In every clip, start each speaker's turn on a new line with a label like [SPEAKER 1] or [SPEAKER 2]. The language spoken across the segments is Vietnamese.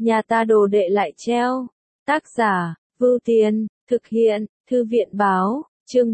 [SPEAKER 1] nhà ta đồ đệ lại treo. Tác giả, Vưu Tiên, thực hiện, Thư viện báo, chương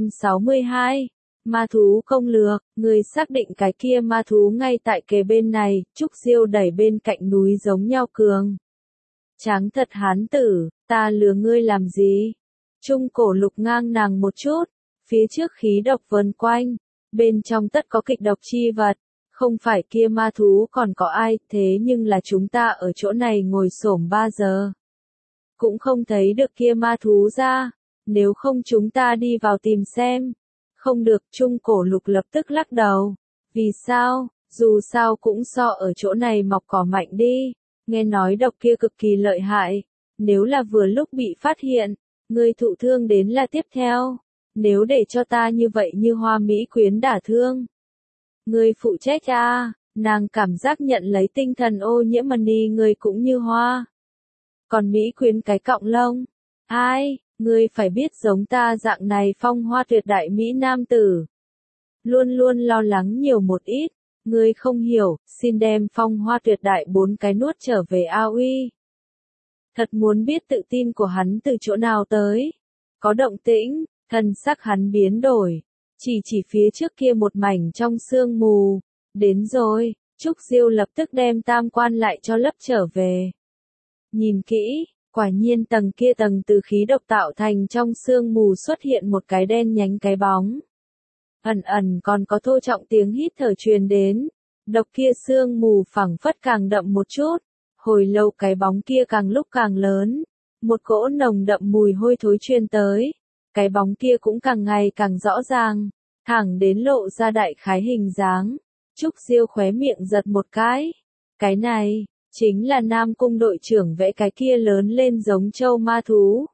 [SPEAKER 1] 362. Ma thú công lược, người xác định cái kia ma thú ngay tại kề bên này, Trúc Diêu đẩy bên cạnh núi giống nhau cường. Tráng thật hán tử, ta lừa ngươi làm gì? Trung cổ lục ngang nàng một chút, phía trước khí độc vần quanh, bên trong tất có kịch độc chi vật, không phải kia ma thú còn có ai, thế nhưng là chúng ta ở chỗ này ngồi xổm 3 giờ. Cũng không thấy được kia ma thú ra, nếu không chúng ta đi vào tìm xem. Không được, Trung cổ lục lập tức lắc đầu. Vì sao? Dù sao cũng so ở chỗ này mọc cỏ mạnh đi. Nghe nói độc kia cực kỳ lợi hại. Nếu là vừa lúc bị phát hiện, người thụ thương đến là tiếp theo. Nếu để cho ta như vậy như Hoa Mỹ Quyến đả thương. Người phụ trách nàng cảm giác nhận lấy tinh thần ô nhiễm mani người cũng như hoa. Còn Mỹ Quyến cái cọng lông. Ai, ngươi phải biết giống ta dạng này phong hoa tuyệt đại Mỹ nam tử. Luôn luôn lo lắng nhiều một ít, ngươi không hiểu, xin đem phong hoa tuyệt đại 4 cái nuốt trở về A Uy. Thật muốn biết tự tin của hắn từ chỗ nào tới. Có động tĩnh, thần sắc hắn biến đổi, chỉ phía trước kia một mảnh trong sương mù. Đến rồi, Trúc Diêu lập tức đem tam quan lại cho lấp trở về. Nhìn kỹ, quả nhiên tầng kia tầng từ khí độc tạo thành trong sương mù xuất hiện một cái đen nhánh cái bóng. Ẩn ẩn còn có thô trọng tiếng hít thở truyền đến. Độc kia sương mù phẳng phất càng đậm một chút. Hồi lâu cái bóng kia càng lúc càng lớn. Một cỗ nồng đậm mùi hôi thối truyền tới. Cái bóng kia cũng càng ngày càng rõ ràng. Thẳng đến lộ ra đại khái hình dáng. Trúc Diêu khóe miệng giật một cái. Cái này chính là Nam Cung đội trưởng vẽ cái kia lớn lên giống trâu ma thú.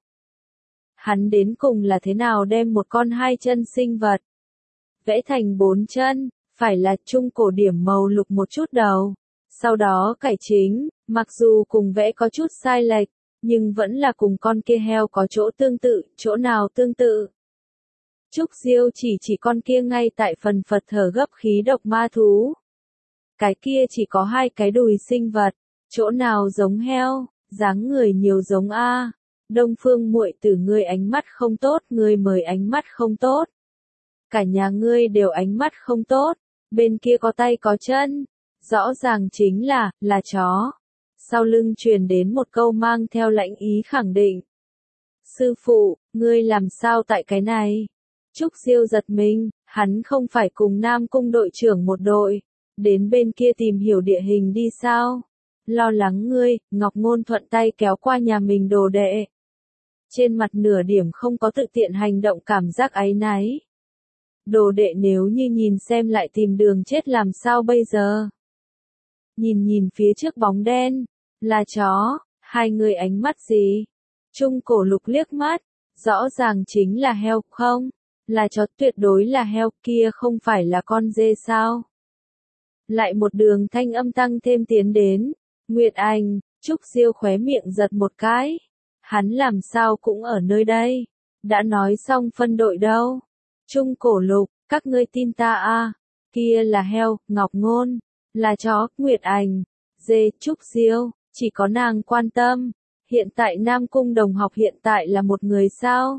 [SPEAKER 1] Hắn đến cùng là thế nào đem một con 2 chân sinh vật vẽ thành 4 chân, phải là trung cổ điểm màu lục một chút đầu. Sau đó cải chính, mặc dù cùng vẽ có chút sai lệch, nhưng vẫn là cùng con kia heo có chỗ tương tự, chỗ nào tương tự. Trúc Diêu chỉ con kia ngay tại phần phật thở gấp khí độc ma thú. Cái kia chỉ có 2 cái đùi sinh vật. Chỗ nào giống heo, dáng người nhiều giống A. Đông Phương muội tử ngươi ánh mắt không tốt, ngươi mời ánh mắt không tốt. Cả nhà ngươi đều ánh mắt không tốt, bên kia có tay có chân, rõ ràng chính là chó. Sau lưng truyền đến một câu mang theo lãnh ý khẳng định. Sư phụ, ngươi làm sao tại cái này? Trúc Diêu giật mình, hắn không phải cùng Nam Cung đội trưởng một đội, đến bên kia tìm hiểu địa hình đi sao? Lo lắng ngươi, Ngọc Ngôn thuận tay kéo qua nhà mình đồ đệ. Trên mặt nửa điểm không có tự tiện hành động cảm giác áy náy. Đồ đệ nếu như nhìn xem lại tìm đường chết làm sao bây giờ? Nhìn phía trước bóng đen, là chó, 2 người ánh mắt gì? Trung cổ lục liếc mắt, rõ ràng chính là heo, không? Là chó, tuyệt đối là heo, kia không phải là con dê sao? Lại một đường thanh âm tăng thêm tiến đến. Nguyệt Anh, Trúc Diêu khóe miệng giật một cái. Hắn làm sao cũng ở nơi đây. Đã nói xong phân đội đâu. Trung cổ lục, các ngươi tin ta Kia là heo, Ngọc Ngôn. Là chó, Nguyệt Anh. Dê, Trúc Diêu, chỉ có nàng quan tâm. Hiện tại Nam Cung đồng học hiện tại là một người sao?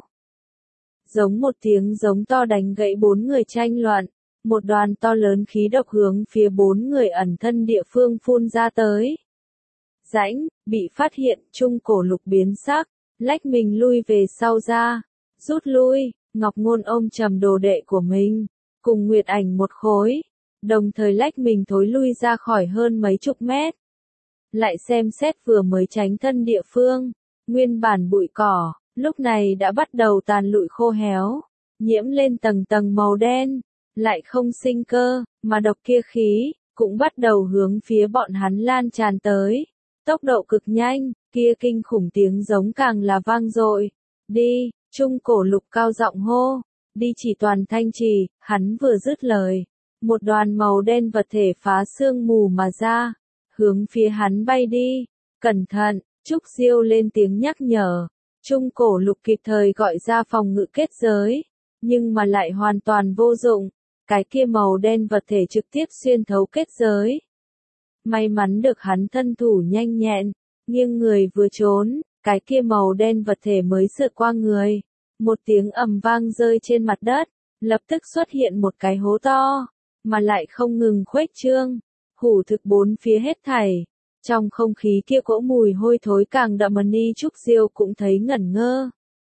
[SPEAKER 1] Giống một tiếng giống to đánh gãy 4 người tranh luận. Một đoàn to lớn khí độc hướng phía 4 người ẩn thân địa phương phun ra tới. Rãnh, bị phát hiện, Trung cổ lục biến sắc, lách mình lui về sau ra, rút lui, Ngọc Ngôn ôm trầm đồ đệ của mình, cùng Nguyệt Ảnh một khối, đồng thời lách mình thối lui ra khỏi hơn mấy chục mét. Lại xem xét vừa mới tránh thân địa phương, nguyên bản bụi cỏ, lúc này đã bắt đầu tàn lụi khô héo, nhiễm lên tầng tầng màu đen, lại không sinh cơ, mà độc kia khí, cũng bắt đầu hướng phía bọn hắn lan tràn tới. Tốc độ cực nhanh, kia kinh khủng tiếng giống càng là vang dội. Đi, Trung cổ lục cao giọng hô. Đi chỉ toàn thanh trì, hắn vừa dứt lời. Một đoàn màu đen vật thể phá sương mù mà ra. Hướng phía hắn bay đi. Cẩn thận, Trúc Diêu lên tiếng nhắc nhở. Trung cổ lục kịp thời gọi ra phòng ngự kết giới. Nhưng mà lại hoàn toàn vô dụng. Cái kia màu đen vật thể trực tiếp xuyên thấu kết giới. May mắn được hắn thân thủ nhanh nhẹn, nghiêng người vừa trốn, cái kia màu đen vật thể mới sượt qua người. Một tiếng ầm vang rơi trên mặt đất, lập tức xuất hiện một cái hố to, mà lại không ngừng khuếch trương, hủ thực bốn phía hết thảy. Trong không khí kia cỗ mùi hôi thối càng đậm, Ni Trúc Diêu cũng thấy ngẩn ngơ.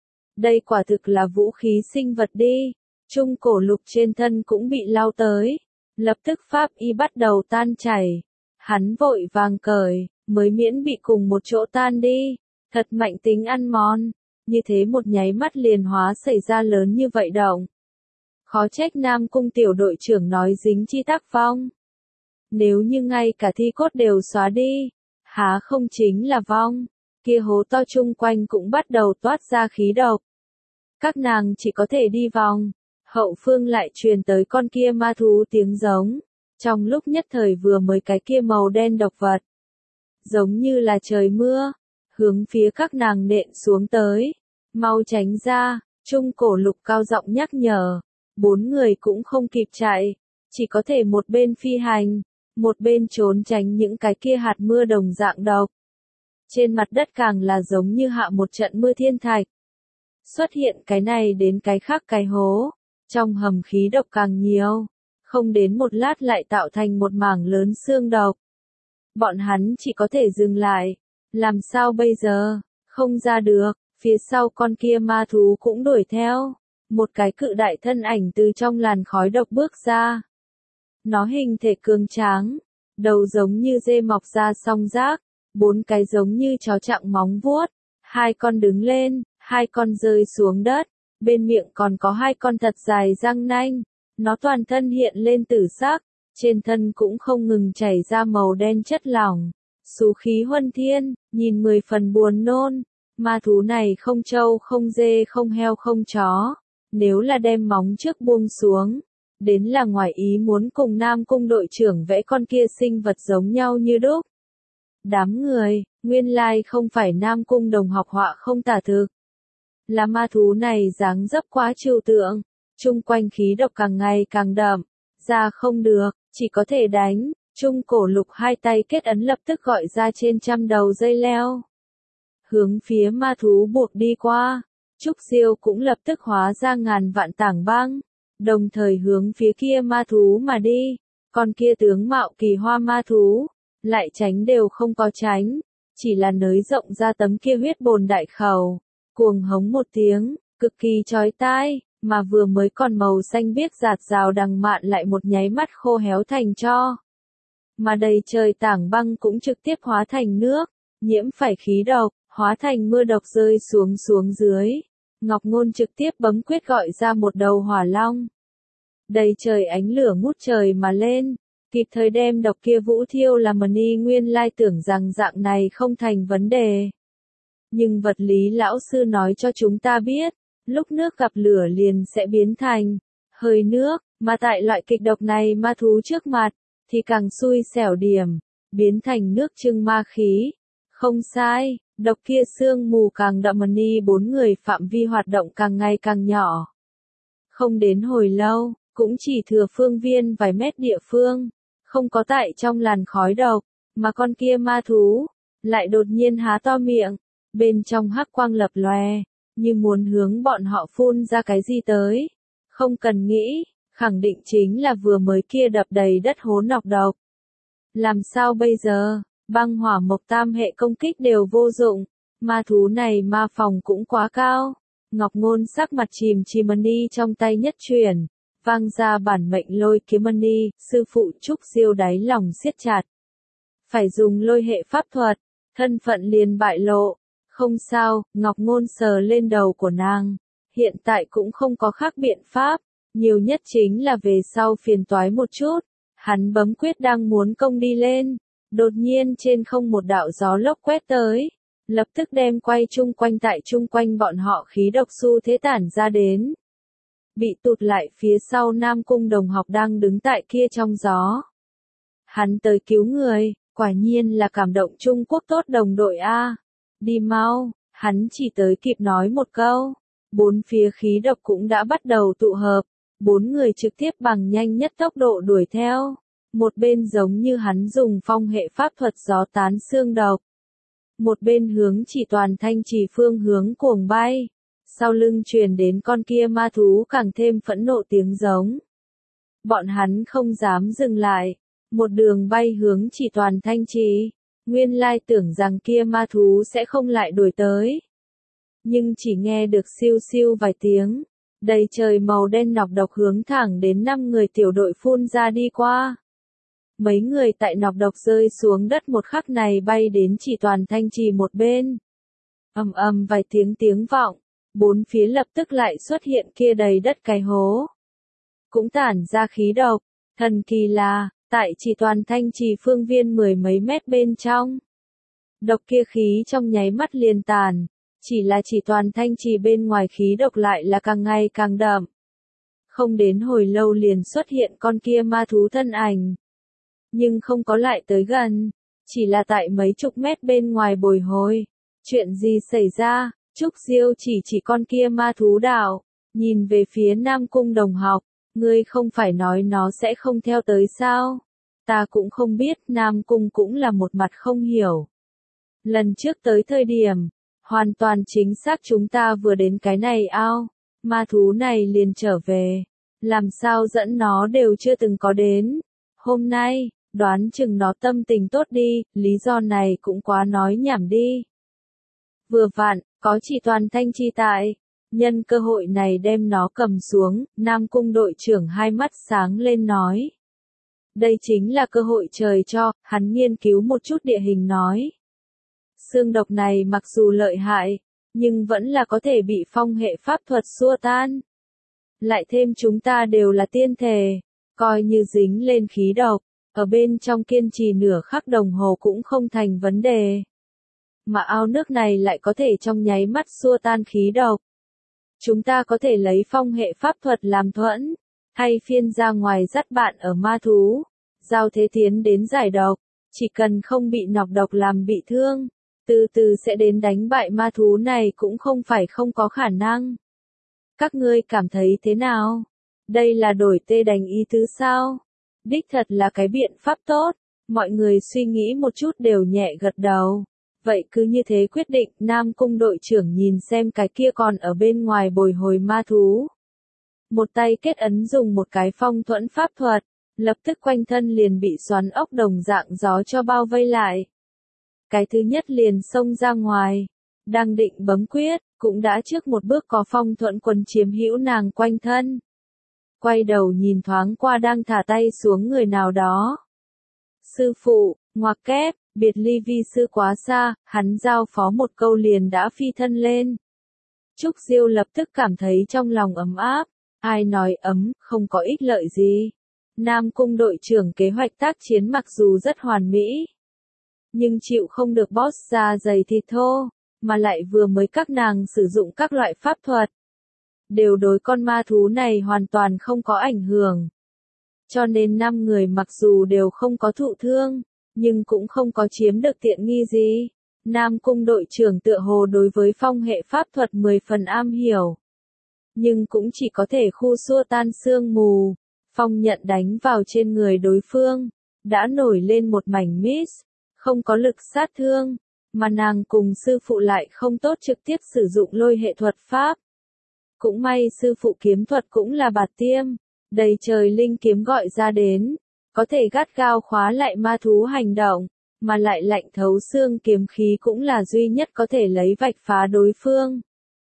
[SPEAKER 1] Đây quả thực là vũ khí sinh vật đi. Trung cổ lục trên thân cũng bị lao tới. Lập tức pháp y bắt đầu tan chảy. Hắn vội vàng cởi, mới miễn bị cùng một chỗ tan đi. Thật mạnh tính ăn mòn. Như thế một nháy mắt liền hóa xảy ra lớn như vậy động. Khó trách Nam Cung tiểu đội trưởng nói dính chi tác phong. Nếu như ngay cả thi cốt đều xóa đi, há không chính là vong, kia hố to chung quanh cũng bắt đầu toát ra khí độc. Các nàng chỉ có thể đi vòng, hậu phương lại truyền tới con kia ma thú tiếng giống, trong lúc nhất thời vừa mới cái kia màu đen độc vật. Giống như là trời mưa, hướng phía các nàng nện xuống tới, mau tránh ra, Trung cổ lục cao giọng nhắc nhở, 4 người cũng không kịp chạy, chỉ có thể một bên phi hành. Một bên trốn tránh những cái kia hạt mưa đồng dạng độc. Trên mặt đất càng là giống như hạ một trận mưa thiên thạch. Xuất hiện cái này đến cái khác cái hố. Trong hầm khí độc càng nhiều. Không đến một lát lại tạo thành một mảng lớn xương độc. Bọn hắn chỉ có thể dừng lại. Làm sao bây giờ? Không ra được. Phía sau con kia ma thú cũng đuổi theo. Một cái cự đại thân ảnh từ trong làn khói độc bước ra. Nó hình thể cường tráng, đầu giống như dê mọc ra song rác, 4 cái giống như chó chặng móng vuốt, 2 con đứng lên, 2 con rơi xuống đất, bên miệng còn có 2 con thật dài răng nanh, nó toàn thân hiện lên tử sắc, trên thân cũng không ngừng chảy ra màu đen chất lỏng, xú khí huân thiên, nhìn 10 phần buồn nôn, ma thú này không trâu không dê không heo không chó, nếu là đem móng trước buông xuống. Đến là ngoài ý muốn cùng Nam Cung đội trưởng vẽ con kia sinh vật giống nhau như đúc. Đám người, nguyên lai không phải Nam Cung đồng học họa không tả thực. Là ma thú này dáng dấp quá trừu tượng, chung quanh khí độc càng ngày càng đậm, ra không được, chỉ có thể đánh, Trung cổ lục 2 tay kết ấn lập tức gọi ra trên trăm đầu dây leo. Hướng phía ma thú buộc đi qua, Trúc Diêu cũng lập tức hóa ra ngàn vạn tảng băng. Đồng thời hướng phía kia ma thú mà đi, con kia tướng mạo kỳ hoa ma thú, lại tránh đều không có tránh, chỉ là nới rộng ra tấm kia huyết bồn đại khẩu, cuồng hống một tiếng, cực kỳ chói tai, mà vừa mới còn màu xanh biếc rạt rào đằng mạn lại một nháy mắt khô héo thành tro. Mà đầy trời tảng băng cũng trực tiếp hóa thành nước, nhiễm phải khí độc, hóa thành mưa độc rơi xuống dưới. Ngọc Ngôn trực tiếp bấm quyết gọi ra một đầu hỏa long. Đầy trời ánh lửa ngút trời mà lên, kịp thời đem độc kia vũ thiêu làm Ni nguyên lai tưởng rằng dạng này không thành vấn đề. Nhưng vật lý lão sư nói cho chúng ta biết, lúc nước gặp lửa liền sẽ biến thành hơi nước, mà tại loại kịch độc này ma thú trước mặt, thì càng xui xẻo điểm, biến thành nước trưng ma khí. Không sai, độc kia sương mù càng đậm, Ni 4 người phạm vi hoạt động càng ngày càng nhỏ. Không đến hồi lâu, cũng chỉ thừa phương viên vài mét địa phương, không có tại trong làn khói độc, mà con kia ma thú, lại đột nhiên há to miệng, bên trong hắc quang lập lòe, như muốn hướng bọn họ phun ra cái gì tới. Không cần nghĩ, khẳng định chính là vừa mới kia đập đầy đất hố nọc độc. Làm sao bây giờ, băng hỏa mộc tam hệ công kích đều vô dụng, ma thú này ma phòng cũng quá cao. Ngọc Ngôn sắc mặt chìm Ni trong tay nhất chuyển, vang ra bản mệnh lôi kiếm Ni, sư phụ Trúc Diêu đáy lòng siết chặt. Phải dùng lôi hệ pháp thuật, thân phận liền bại lộ. Không sao, Ngọc Ngôn sờ lên đầu của nàng. Hiện tại cũng không có khác biện pháp, nhiều nhất chính là về sau phiền toái một chút. Hắn bấm quyết đang muốn công đi lên, đột nhiên trên không một đạo gió lốc quét tới, lập tức đem quay chung quanh tại chung quanh bọn họ khí độc xu thế tản ra đến. Bị tụt lại phía sau Nam Cung đồng học đang đứng tại kia trong gió. Hắn tới cứu người, quả nhiên là cảm động Trung Quốc tốt đồng đội A. Đi mau, hắn chỉ tới kịp nói một câu. 4 phía khí độc cũng đã bắt đầu tụ hợp. 4 người trực tiếp bằng nhanh nhất tốc độ đuổi theo. Một bên giống như hắn dùng phong hệ pháp thuật gió tán xương độc. một bên hướng chỉ toàn thanh trì phương hướng cuồng bay. Sau lưng truyền đến con kia ma thú càng thêm phẫn nộ tiếng giống. Bọn hắn không dám dừng lại, một đường bay hướng chỉ toàn thanh trì. Nguyên lai tưởng rằng kia ma thú sẽ không lại đuổi tới. Nhưng chỉ nghe được siêu siêu vài tiếng, đầy trời màu đen nọc độc hướng thẳng đến 5 người tiểu đội phun ra đi qua. Mấy người tại nọc độc rơi xuống đất một khắc này bay đến chỉ toàn thanh trì một bên. Ầm ầm vài tiếng vọng, bốn phía lập tức lại xuất hiện kia đầy đất cái hố. Cũng tản ra khí độc, thần kỳ là, tại chỉ toàn thanh trì phương viên 10 mấy mét bên trong. Độc kia khí trong nháy mắt liền tàn, chỉ là chỉ toàn thanh trì bên ngoài khí độc lại là càng ngày càng đậm. Không đến hồi lâu liền xuất hiện con kia ma thú thân ảnh. Nhưng không có lại tới gần, chỉ là tại mấy chục mét bên ngoài bồi hồi. Chuyện gì xảy ra? Trúc Diêu chỉ con kia ma thú đạo, nhìn về phía Nam Cung đồng học, ngươi không phải nói nó sẽ không theo tới sao? Ta cũng không biết, Nam Cung cũng là một mặt không hiểu. Lần trước tới thời điểm, hoàn toàn chính xác chúng ta vừa đến cái này ao, ma thú này liền trở về, làm sao dẫn nó đều chưa từng có đến. Hôm nay, đoán chừng nó tâm tình tốt đi, lý do này cũng quá nói nhảm đi. Vừa vặn, có chỉ toàn thanh chi tại, nhân cơ hội này đem nó cầm xuống, Nam Cung đội trưởng hai mắt sáng lên nói. Đây chính là cơ hội trời cho, hắn nghiên cứu một chút địa hình nói. Xương độc này mặc dù lợi hại, nhưng vẫn là có thể bị phong hệ pháp thuật xua tan. Lại thêm chúng ta đều là tiên thể, coi như dính lên khí độc, ở bên trong kiên trì nửa khắc đồng hồ cũng không thành vấn đề. Mà ao nước này lại có thể trong nháy mắt xua tan khí độc. Chúng ta có thể lấy phong hệ pháp thuật làm thuẫn, hay phiên ra ngoài dắt bạn ở ma thú, giao thế tiến đến giải độc, chỉ cần không bị nọc độc làm bị thương, từ từ sẽ đến đánh bại ma thú này cũng không phải không có khả năng. Các ngươi cảm thấy thế nào? Đây là đổi tê đánh ý tứ sao? Đích thật là cái biện pháp tốt, mọi người suy nghĩ một chút đều nhẹ gật đầu. Vậy cứ như thế quyết định, Nam Cung đội trưởng nhìn xem cái kia còn ở bên ngoài bồi hồi ma thú. Một tay kết ấn dùng một cái phong thuẫn pháp thuật, lập tức quanh thân liền bị xoắn ốc đồng dạng gió cho bao vây lại. Cái thứ nhất liền xông ra ngoài, đang định bấm quyết, cũng đã trước một bước có phong thuẫn quần chiếm hữu nàng quanh thân. Quay đầu nhìn thoáng qua đang thả tay xuống người nào đó. Sư phụ, ngoặc kép, biệt ly vi sư quá xa, hắn giao phó một câu liền đã phi thân lên. Trúc Diêu lập tức cảm thấy trong lòng ấm áp, ai nói ấm, không có ích lợi gì. Nam Cung đội trưởng kế hoạch tác chiến mặc dù rất hoàn mỹ, nhưng chịu không được boss da dày thịt thô, mà lại vừa mới các nàng sử dụng các loại pháp thuật. Đều đối con ma thú này hoàn toàn không có ảnh hưởng. Cho nên 5 người mặc dù đều không có thụ thương, nhưng cũng không có chiếm được tiện nghi gì. Nam Cung đội trưởng tựa hồ đối với phong hệ pháp thuật 10 phần am hiểu. Nhưng cũng chỉ có thể khu xua tan sương mù. Phong nhận đánh vào trên người đối phương, đã nổi lên một mảnh mist, không có lực sát thương, mà nàng cùng sư phụ lại không tốt trực tiếp sử dụng lôi hệ thuật pháp. Cũng may sư phụ kiếm thuật cũng là bạt tiêm, đầy trời linh kiếm gọi ra đến, có thể gắt gao khóa lại ma thú hành động, mà lại lạnh thấu xương kiếm khí cũng là duy nhất có thể lấy vạch phá đối phương.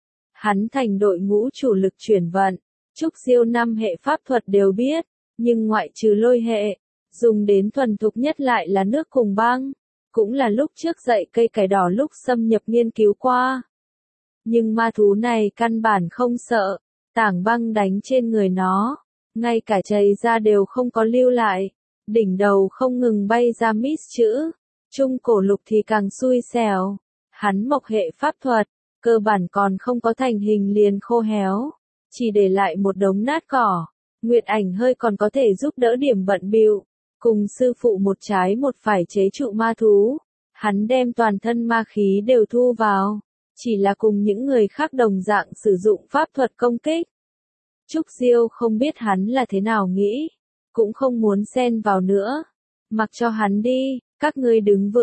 [SPEAKER 1] Hắn thành đội ngũ chủ lực chuyển vận, Trúc Diêu 5 hệ pháp thuật đều biết, nhưng ngoại trừ lôi hệ, dùng đến thuần thục nhất lại là nước cùng băng, cũng là lúc trước dạy cây cải đỏ lúc xâm nhập nghiên cứu qua. Nhưng ma thú này căn bản không sợ, tảng băng đánh trên người nó, ngay cả chảy ra đều không có lưu lại, đỉnh đầu không ngừng bay ra mít chữ, trung cổ lục thì càng xui xẻo, hắn mộc hệ pháp thuật, cơ bản còn không có thành hình liền khô héo, chỉ để lại một đống nát cỏ, Nguyệt Ảnh hơi còn có thể giúp đỡ điểm bận bịu, cùng sư phụ một trái một phải chế trụ ma thú, hắn đem toàn thân ma khí đều thu vào. Chỉ là cùng những người khác đồng dạng sử dụng pháp thuật công kích. Trúc Diêu không biết hắn là thế nào nghĩ, cũng không muốn xen vào nữa. Mặc cho hắn đi, các ngươi đứng vững,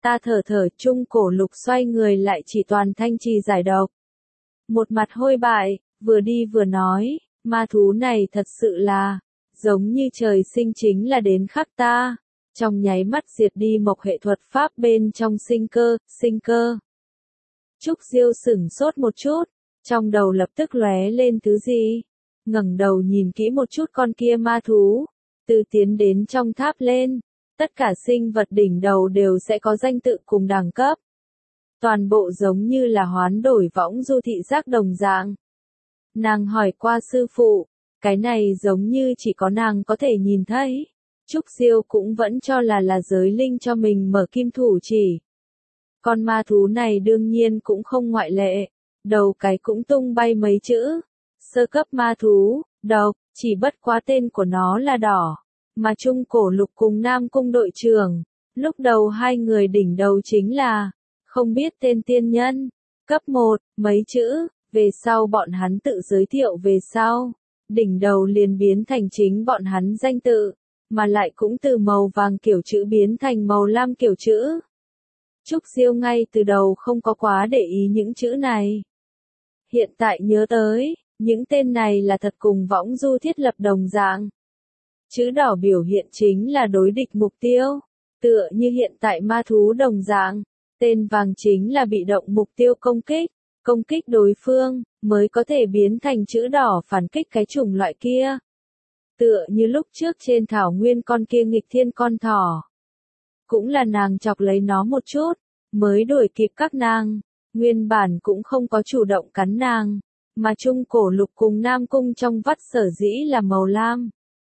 [SPEAKER 1] Ta thở thở, Trung Cổ Lục xoay người lại chỉ toàn thanh trì giải độc. Một mặt hôi bại, vừa đi vừa nói, ma thú này thật sự là, giống như trời sinh chính là đến khắc ta. Trong nháy mắt diệt đi mộc hệ thuật pháp bên trong sinh cơ. Trúc Diêu sửng sốt một chút, trong đầu lập tức lóe lên thứ gì. Ngẩng đầu nhìn kỹ một chút con kia ma thú, từ tiến đến trong tháp lên, tất cả sinh vật đỉnh đầu đều sẽ có danh tự cùng đẳng cấp. Toàn bộ giống như là hoán đổi võng du thị giác đồng dạng. Nàng hỏi qua sư phụ, cái này giống như chỉ có nàng có thể nhìn thấy. Trúc Diêu cũng vẫn cho là giới linh cho mình mở kim thủ chỉ. Con ma thú này đương nhiên cũng không ngoại lệ, đầu cái cũng tung bay mấy chữ. Sơ cấp ma thú, độc, chỉ bất quá tên của nó là đỏ. Mà Trung Cổ Lục cùng Nam Cung đội trưởng, lúc đầu hai người đỉnh đầu chính là, không biết tên tiên nhân, cấp 1, mấy chữ, về sau bọn hắn tự giới thiệu về sau. Đỉnh đầu liền biến thành chính bọn hắn danh tự, mà lại cũng từ màu vàng kiểu chữ biến thành màu lam kiểu chữ. Trúc Diêu ngay từ đầu không có quá để ý những chữ này. Hiện tại nhớ tới, những tên này là thật cùng võng du thiết lập đồng dạng. Chữ đỏ biểu hiện chính là đối địch mục tiêu, tựa như hiện tại ma thú đồng dạng. Tên vàng chính là bị động mục tiêu công kích đối phương, mới có thể biến thành chữ đỏ phản kích cái chủng loại kia. Tựa như lúc trước trên thảo nguyên con kia nghịch thiên con thỏ. Cũng là nàng chọc lấy nó một chút, mới đuổi kịp các nàng, nguyên bản cũng không có chủ động cắn nàng, mà Trung Cổ Lục cùng Nam Cung trong vắt sở dĩ là màu lam.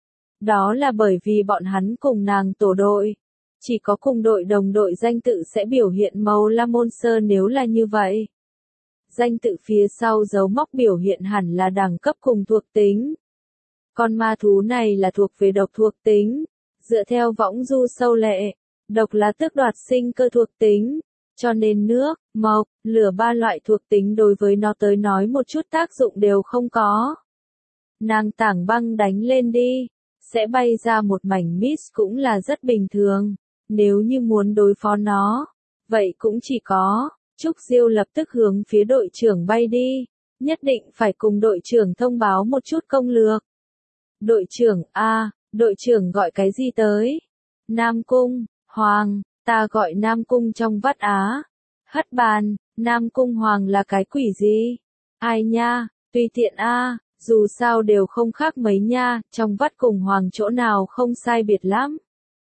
[SPEAKER 1] Đó là bởi vì bọn hắn cùng nàng tổ đội. Chỉ có cùng đội đồng đội danh tự sẽ biểu hiện màu lam môn sơ nếu là như vậy. Danh tự phía sau dấu móc biểu hiện hẳn là đẳng cấp cùng thuộc tính. Con ma thú này là thuộc về độc thuộc tính. Dựa theo võng du sâu lệ, độc là tước đoạt sinh cơ thuộc tính. Cho nên nước, mộc, lửa ba loại thuộc tính đối với nó tới nói một chút tác dụng đều không có. Nàng tảng băng đánh lên đi, sẽ bay ra một mảnh mist cũng là rất bình thường. Nếu như muốn đối phó nó, vậy cũng chỉ có, Trúc Diêu lập tức hướng phía đội trưởng bay đi, nhất định phải cùng đội trưởng thông báo một chút công lược. Đội trưởng đội trưởng gọi cái gì tới? Nam Cung, Hoàng, ta gọi Nam Cung trong vắt á. Hất bàn, Nam Cung Hoàng là cái quỷ gì? Ai nha, tùy tiện dù sao đều không khác mấy nha, trong vắt cùng Hoàng chỗ nào không sai biệt lắm.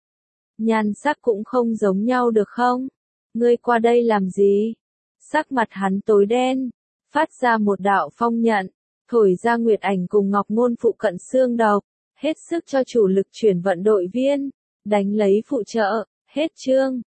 [SPEAKER 1] Nhan sắc cũng không giống nhau được không? Ngươi qua đây làm gì? Sắc mặt hắn tối đen, phát ra một đạo phong nhận, thổi ra nguyệt ảnh cùng ngọc ngôn phụ cận xương độc, hết sức cho chủ lực chuyển vận đội viên, đánh lấy phụ trợ, hết chương.